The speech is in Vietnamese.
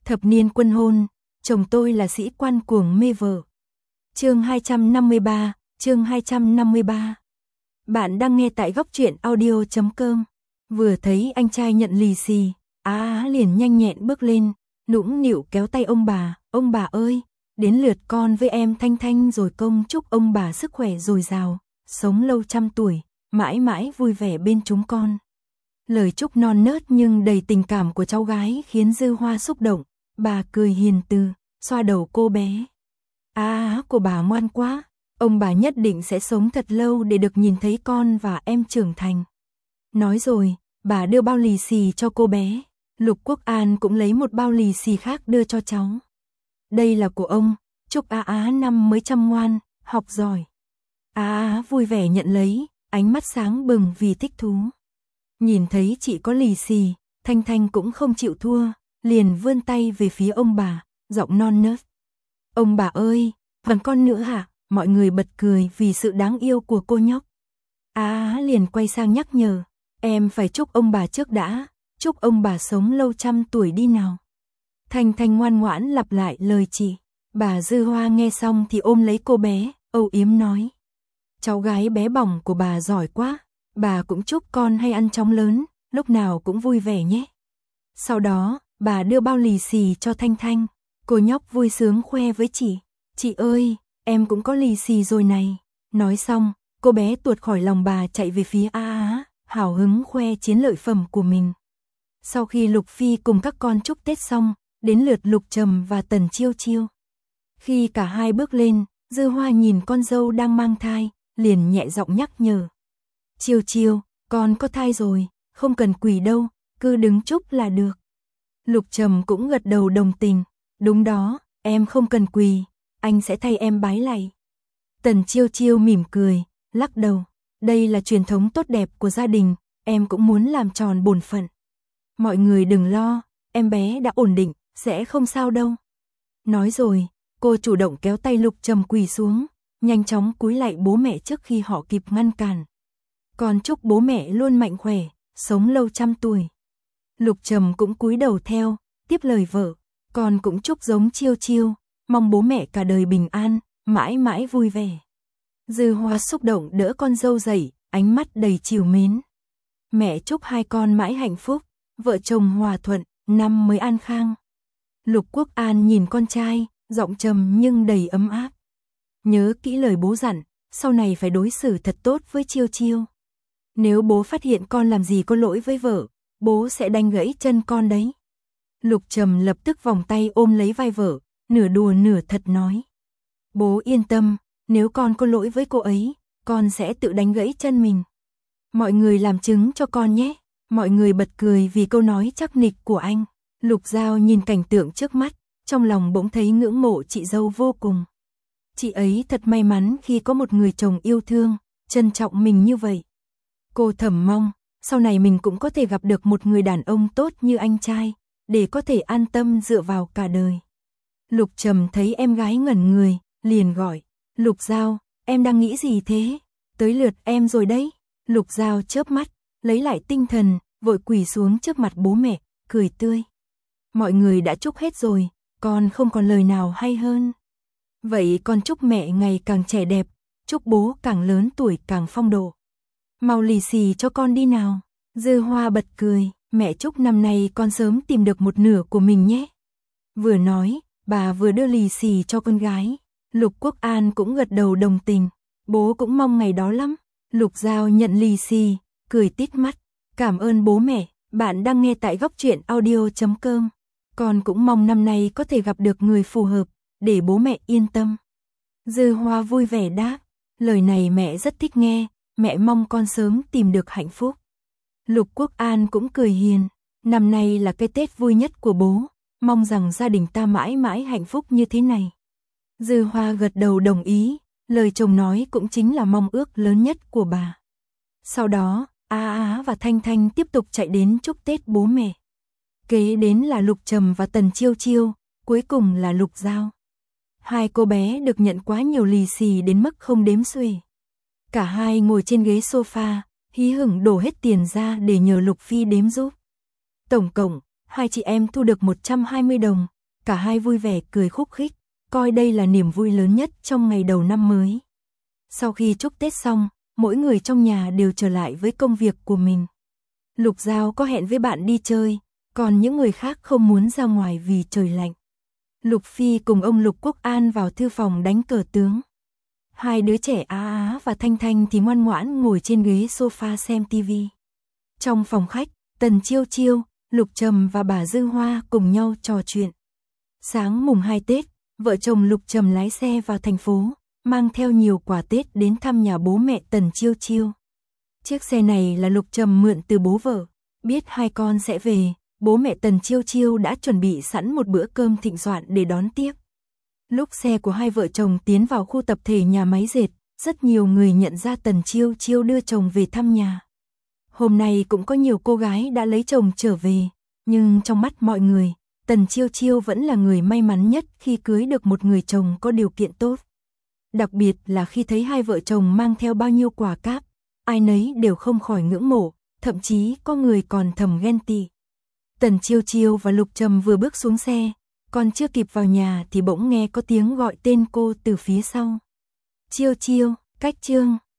Thập niên quân hôn, chồng tôi là sĩ quan cuồng mê vợ. Chương 253, chương 253. Bạn đang nghe tại góc truyện audio.com. Vừa thấy anh trai nhận lì xì, Á liền nhanh nhẹn bước lên, nũng nịu kéo tay ông bà ơi, đến lượt con với em Thanh Thanh rồi, công chúc ông bà sức khỏe dồi dào, sống lâu trăm tuổi, mãi mãi vui vẻ bên chúng con. Lời chúc non nớt nhưng đầy tình cảm của cháu gái khiến Dư Hoa xúc động, bà cười hiền từ, xoa đầu cô bé. Của bà ngoan quá, ông bà nhất định sẽ sống thật lâu để được nhìn thấy con và em trưởng thành. Nói rồi, bà đưa bao lì xì cho cô bé, Lục Quốc An cũng lấy một bao lì xì khác đưa cho cháu. Đây là của ông, chúc Á năm mới chăm ngoan, học giỏi. Á vui vẻ nhận lấy, ánh mắt sáng bừng vì thích thú. Nhìn thấy chị có lì xì, Thanh Thanh cũng không chịu thua, liền vươn tay về phía ông bà, giọng non nớt. Ông bà ơi, còn con nữa hả? Mọi người bật cười vì sự đáng yêu của cô nhóc. Á liền quay sang nhắc nhở, em phải chúc ông bà trước đã, chúc ông bà sống lâu trăm tuổi đi nào. Thanh Thanh ngoan ngoãn lặp lại lời chị. Bà Dư Hoa nghe xong thì ôm lấy cô bé, âu yếm nói. Cháu gái bé bỏng của bà giỏi quá, bà cũng chúc con hay ăn chóng lớn, lúc nào cũng vui vẻ nhé. Sau đó, bà đưa bao lì xì cho Thanh Thanh, cô nhóc vui sướng khoe với chị ơi, em cũng có lì xì rồi này. Nói xong, cô bé tuột khỏi lòng bà chạy về phía Á, hào hứng khoe chiến lợi phẩm của mình. Sau khi Lục Phi cùng các con chúc Tết xong, đến lượt Lục Trầm và Tần Chiêu Chiêu. Khi cả hai bước lên, Dư Hoa nhìn con dâu đang mang thai, liền nhẹ giọng nhắc nhở. Chiêu Chiêu, con có thai rồi, không cần quỳ đâu, cứ đứng chúc là được. Lục Trầm cũng gật đầu đồng tình. Đúng đó, em không cần quỳ, anh sẽ thay em bái lạy. Tần Chiêu Chiêu mỉm cười, lắc đầu. Đây là truyền thống tốt đẹp của gia đình, em cũng muốn làm tròn bổn phận. Mọi người đừng lo, em bé đã ổn định, sẽ không sao đâu. Nói rồi, cô chủ động kéo tay Lục Trầm quỳ xuống, nhanh chóng cúi lạy bố mẹ trước khi họ kịp ngăn cản. Con chúc bố mẹ luôn mạnh khỏe, sống lâu trăm tuổi. Lục Trầm cũng cúi đầu theo, tiếp lời vợ, con cũng chúc giống Chiêu Chiêu, mong bố mẹ cả đời bình an, mãi mãi vui vẻ. Dư Hoa xúc động đỡ con dâu dậy, ánh mắt đầy trìu mến. Mẹ chúc hai con mãi hạnh phúc, vợ chồng hòa thuận, năm mới an khang. Lục Quốc An nhìn con trai, giọng trầm nhưng đầy ấm áp. Nhớ kỹ lời bố dặn, sau này phải đối xử thật tốt với Chiêu Chiêu. Nếu bố phát hiện con làm gì có lỗi với vợ, bố sẽ đánh gãy chân con đấy. Lục Trầm lập tức vòng tay ôm lấy vai vợ, nửa đùa nửa thật nói. Bố yên tâm, nếu con có lỗi với cô ấy, con sẽ tự đánh gãy chân mình. Mọi người làm chứng cho con nhé. Mọi người bật cười vì câu nói chắc nịch của anh. Lục Giao nhìn cảnh tượng trước mắt, trong lòng bỗng thấy ngưỡng mộ chị dâu vô cùng. Chị ấy thật may mắn khi có một người chồng yêu thương, trân trọng mình như vậy. Cô thầm mong, sau này mình cũng có thể gặp được một người đàn ông tốt như anh trai, để có thể an tâm dựa vào cả đời. Lục Trầm thấy em gái ngẩn người, liền gọi, Lục Giao, em đang nghĩ gì thế? Tới lượt em rồi đấy. Lục Giao chớp mắt, lấy lại tinh thần, vội quỳ xuống trước mặt bố mẹ, cười tươi. Mọi người đã chúc hết rồi, con không còn lời nào hay hơn. Vậy con chúc mẹ ngày càng trẻ đẹp, chúc bố càng lớn tuổi càng phong độ. Mau lì xì cho con đi nào. Dư Hoa bật cười, mẹ chúc năm nay con sớm tìm được một nửa của mình nhé. Vừa nói, bà vừa đưa lì xì cho con gái. Lục Quốc An cũng gật đầu đồng tình, bố cũng mong ngày đó lắm. Lục Giao nhận lì xì, cười tít mắt, cảm ơn bố mẹ. Bạn đang nghe tại góc truyện audio.com. Con cũng mong năm nay có thể gặp được người phù hợp, để bố mẹ yên tâm. Dư Hoa vui vẻ đáp, lời này mẹ rất thích nghe, mẹ mong con sớm tìm được hạnh phúc. Lục Quốc An cũng cười hiền, năm nay là cái Tết vui nhất của bố, mong rằng gia đình ta mãi mãi hạnh phúc như thế này. Dư Hoa gật đầu đồng ý, lời chồng nói cũng chính là mong ước lớn nhất của bà. Sau đó, Á và Thanh Thanh tiếp tục chạy đến chúc Tết bố mẹ. Kế đến là Lục Trầm và Tần Chiêu Chiêu, cuối cùng là Lục Giao. Hai cô bé được nhận quá nhiều lì xì đến mức không đếm xuể. Cả hai ngồi trên ghế sofa, hí hửng đổ hết tiền ra để nhờ Lục Phi đếm giúp. Tổng cộng, hai chị em thu được 120 đồng, cả hai vui vẻ cười khúc khích, coi đây là niềm vui lớn nhất trong ngày đầu năm mới. Sau khi chúc Tết xong, mỗi người trong nhà đều trở lại với công việc của mình. Lục Giao có hẹn với bạn đi chơi, còn những người khác không muốn ra ngoài vì trời lạnh. Lục Phi cùng ông Lục Quốc An vào thư phòng đánh cờ tướng. Hai đứa trẻ Á Á và Thanh Thanh thì ngoan ngoãn ngồi trên ghế sofa xem tivi. Trong phòng khách, Tần Chiêu Chiêu, Lục Trầm và bà Dư Hoa cùng nhau trò chuyện. Sáng mùng 2 Tết, vợ chồng Lục Trầm lái xe vào thành phố, mang theo nhiều quà Tết đến thăm nhà bố mẹ Tần Chiêu Chiêu. Chiếc xe này là Lục Trầm mượn từ bố vợ, biết hai con sẽ về, bố mẹ Tần Chiêu Chiêu đã chuẩn bị sẵn một bữa cơm thịnh soạn để đón tiếp. Lúc xe của hai vợ chồng tiến vào khu tập thể nhà máy dệt, rất nhiều người nhận ra Tần Chiêu Chiêu đưa chồng về thăm nhà. Hôm nay cũng có nhiều cô gái đã lấy chồng trở về, nhưng trong mắt mọi người, Tần Chiêu Chiêu vẫn là người may mắn nhất khi cưới được một người chồng có điều kiện tốt. Đặc biệt là khi thấy hai vợ chồng mang theo bao nhiêu quà cáp, ai nấy đều không khỏi ngưỡng mộ, thậm chí có người còn thầm ghen tị. Tần Chiêu Chiêu và Lục Trầm vừa bước xuống xe, còn chưa kịp vào nhà thì bỗng nghe có tiếng gọi tên cô từ phía sau. Chiêu Chiêu, cách Trương.